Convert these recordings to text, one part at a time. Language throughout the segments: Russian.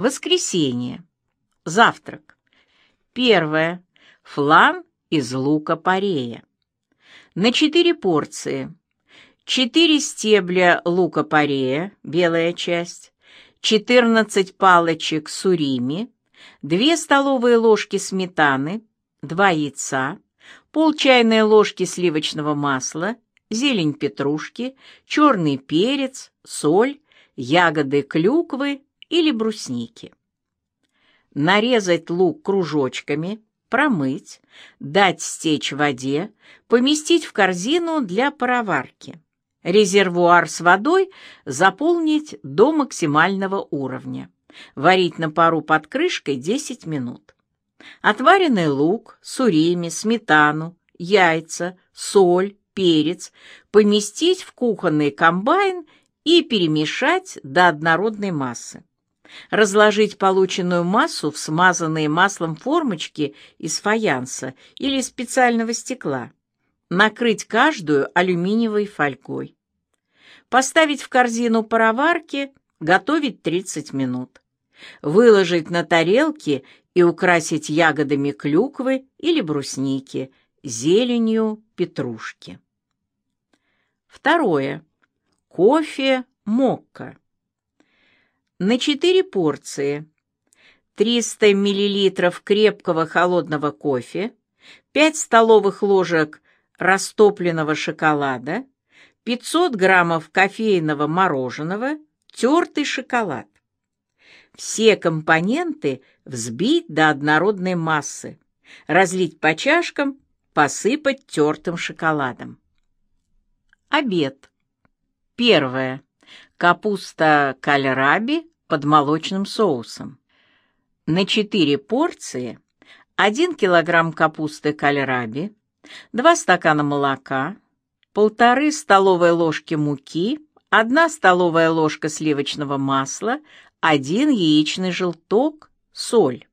Воскресенье. Завтрак. Первое. Флан из лука-порея. На 4 порции. 4 стебля лука-порея, белая часть, 14 палочек сурими, 2 столовые ложки сметаны, 2 яйца, пол чайной ложки сливочного масла, зелень петрушки, черный перец, соль, ягоды клюквы или брусники. Нарезать лук кружочками, промыть, дать стечь в воде, поместить в корзину для пароварки. Резервуар с водой заполнить до максимального уровня. Варить на пару под крышкой 10 минут. Отваренный лук, сурими, сметану, яйца, соль, перец поместить в кухонный комбайн и перемешать до однородной массы. Разложить полученную массу в смазанные маслом формочки из фаянса или специального стекла. Накрыть каждую алюминиевой фольгой. Поставить в корзину пароварки, готовить 30 минут. Выложить на тарелки и украсить ягодами клюквы или брусники, зеленью петрушки. Второе. Кофе мокко. На 4 порции. 300 мл крепкого холодного кофе, 5 столовых ложек растопленного шоколада, 500 граммов кофейного мороженого, тертый шоколад. Все компоненты взбить до однородной массы, разлить по чашкам, посыпать тертым шоколадом. Обед. Первое. Капуста кальраби под молочным соусом. На 4 порции 1 килограмм капусты кальраби, 2 стакана молока, 1,5 столовой ложки муки, 1 столовая ложка сливочного масла, 1 яичный желток, соль.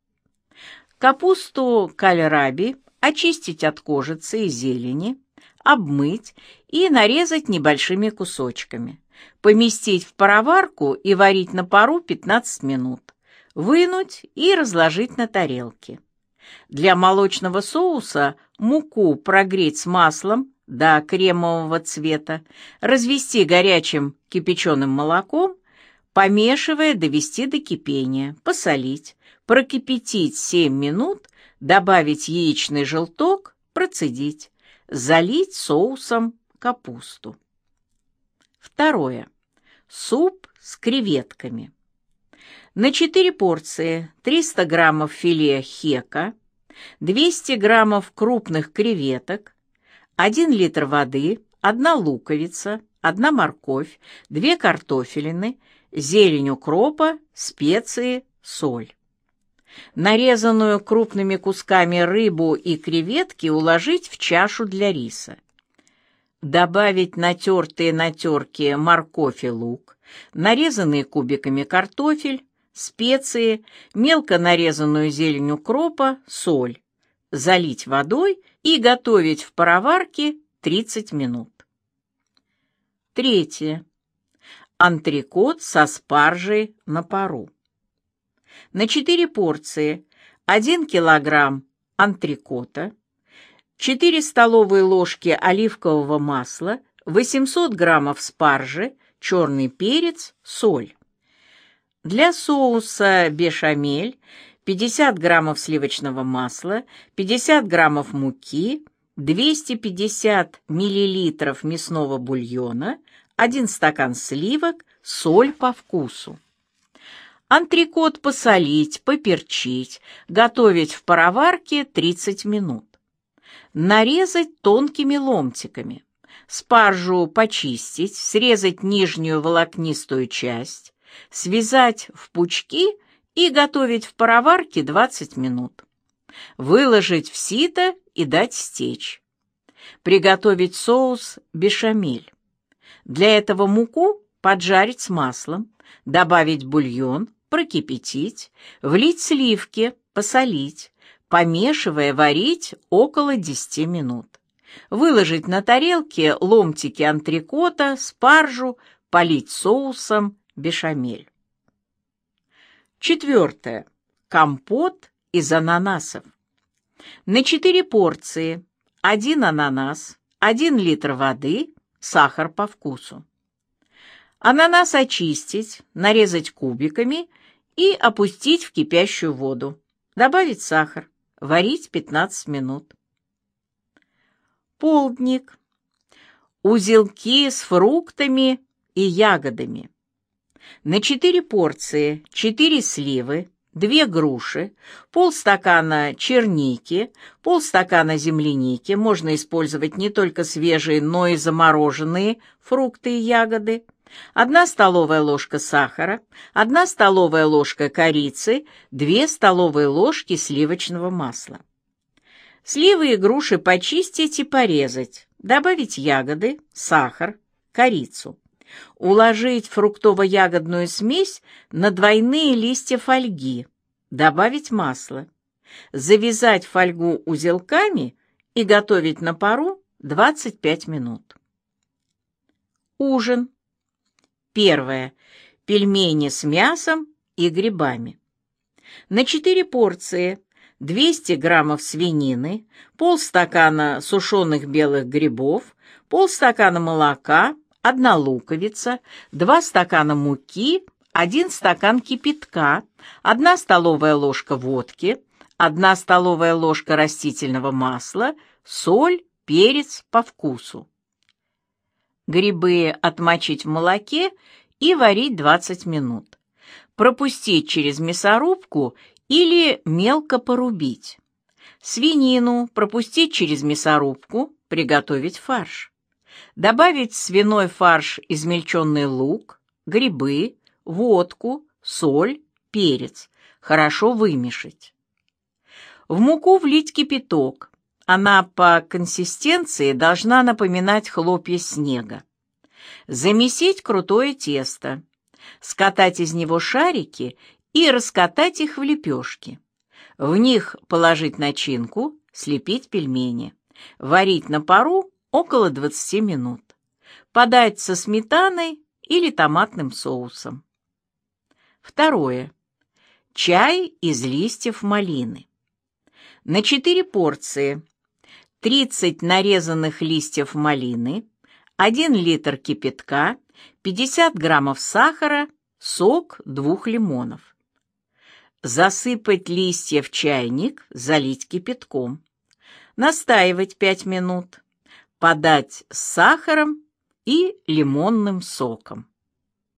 Капусту кальраби очистить от кожицы и зелени, обмыть и нарезать небольшими кусочками. Поместить в пароварку и варить на пару 15 минут. Вынуть и разложить на тарелке. Для молочного соуса муку прогреть с маслом до кремового цвета, развести горячим кипяченым молоком, помешивая, довести до кипения, посолить, прокипятить 7 минут, добавить яичный желток, процедить, залить соусом капусту. Второе. Суп с креветками. На 4 порции 300 граммов филе хека, 200 граммов крупных креветок, 1 литр воды, 1 луковица, 1 морковь, 2 картофелины, зелень укропа, специи, соль. Нарезанную крупными кусками рыбу и креветки уложить в чашу для риса. Добавить натертые на терке морковь и лук, нарезанные кубиками картофель, специи, мелко нарезанную зелень укропа, соль. Залить водой и готовить в пароварке 30 минут. Третье. Антрекот со спаржей на пару. На 4 порции 1 килограмм антрекота, 4 столовые ложки оливкового масла, 800 граммов спаржи, черный перец, соль. Для соуса бешамель 50 граммов сливочного масла, 50 граммов муки, 250 миллилитров мясного бульона, 1 стакан сливок, соль по вкусу. Антрекот посолить, поперчить, готовить в пароварке 30 минут. Нарезать тонкими ломтиками. Спаржу почистить, срезать нижнюю волокнистую часть, связать в пучки и готовить в пароварке 20 минут. Выложить в сито и дать стечь. Приготовить соус бешамель. Для этого муку поджарить с маслом, добавить бульон, прокипятить, влить сливки, посолить, помешивая, варить около 10 минут. Выложить на тарелке ломтики антрекота, спаржу, полить соусом бешамель. Четвертое. Компот из ананасов. На 4 порции 1 ананас, 1 литр воды, сахар по вкусу. Ананас очистить, нарезать кубиками и опустить в кипящую воду. Добавить сахар. Варить 15 минут. Полдник. Узелки с фруктами и ягодами. На 4 порции 4 сливы, 2 груши, полстакана черники, полстакана земляники, можно использовать не только свежие, но и замороженные фрукты и ягоды, 1 столовая ложка сахара, 1 столовая ложка корицы, 2 столовые ложки сливочного масла. Сливы и груши почистить и порезать, добавить ягоды, сахар, корицу. Уложить фруктово-ягодную смесь на двойные листья фольги, добавить масло, завязать фольгу узелками и готовить на пару 25 минут. Ужин. Первое. Пельмени с мясом и грибами. На 4 порции 200 граммов свинины, полстакана сушеных белых грибов, полстакана молока, 1 луковица, 2 стакана муки, 1 стакан кипятка, 1 столовая ложка водки, 1 столовая ложка растительного масла, соль, перец по вкусу. Грибы отмочить в молоке и варить 20 минут. Пропустить через мясорубку или мелко порубить. Свинину пропустить через мясорубку, приготовить фарш. Добавить в свиной фарш измельченный лук, грибы, водку, соль, перец. Хорошо вымешать. В муку влить кипяток. Она по консистенции должна напоминать хлопья снега. Замесить крутое тесто. Скатать из него шарики и раскатать их в лепешки. В них положить начинку, слепить пельмени. Варить на пару около 20 минут. Подать со сметаной или томатным соусом. Второе. Чай из листьев малины. На 4 порции 30 нарезанных листьев малины, 1 литр кипятка, 50 граммов сахара, сок 2 лимонов. Засыпать листья в чайник, залить кипятком. Настаивать 5 минут. Подать с сахаром и лимонным соком.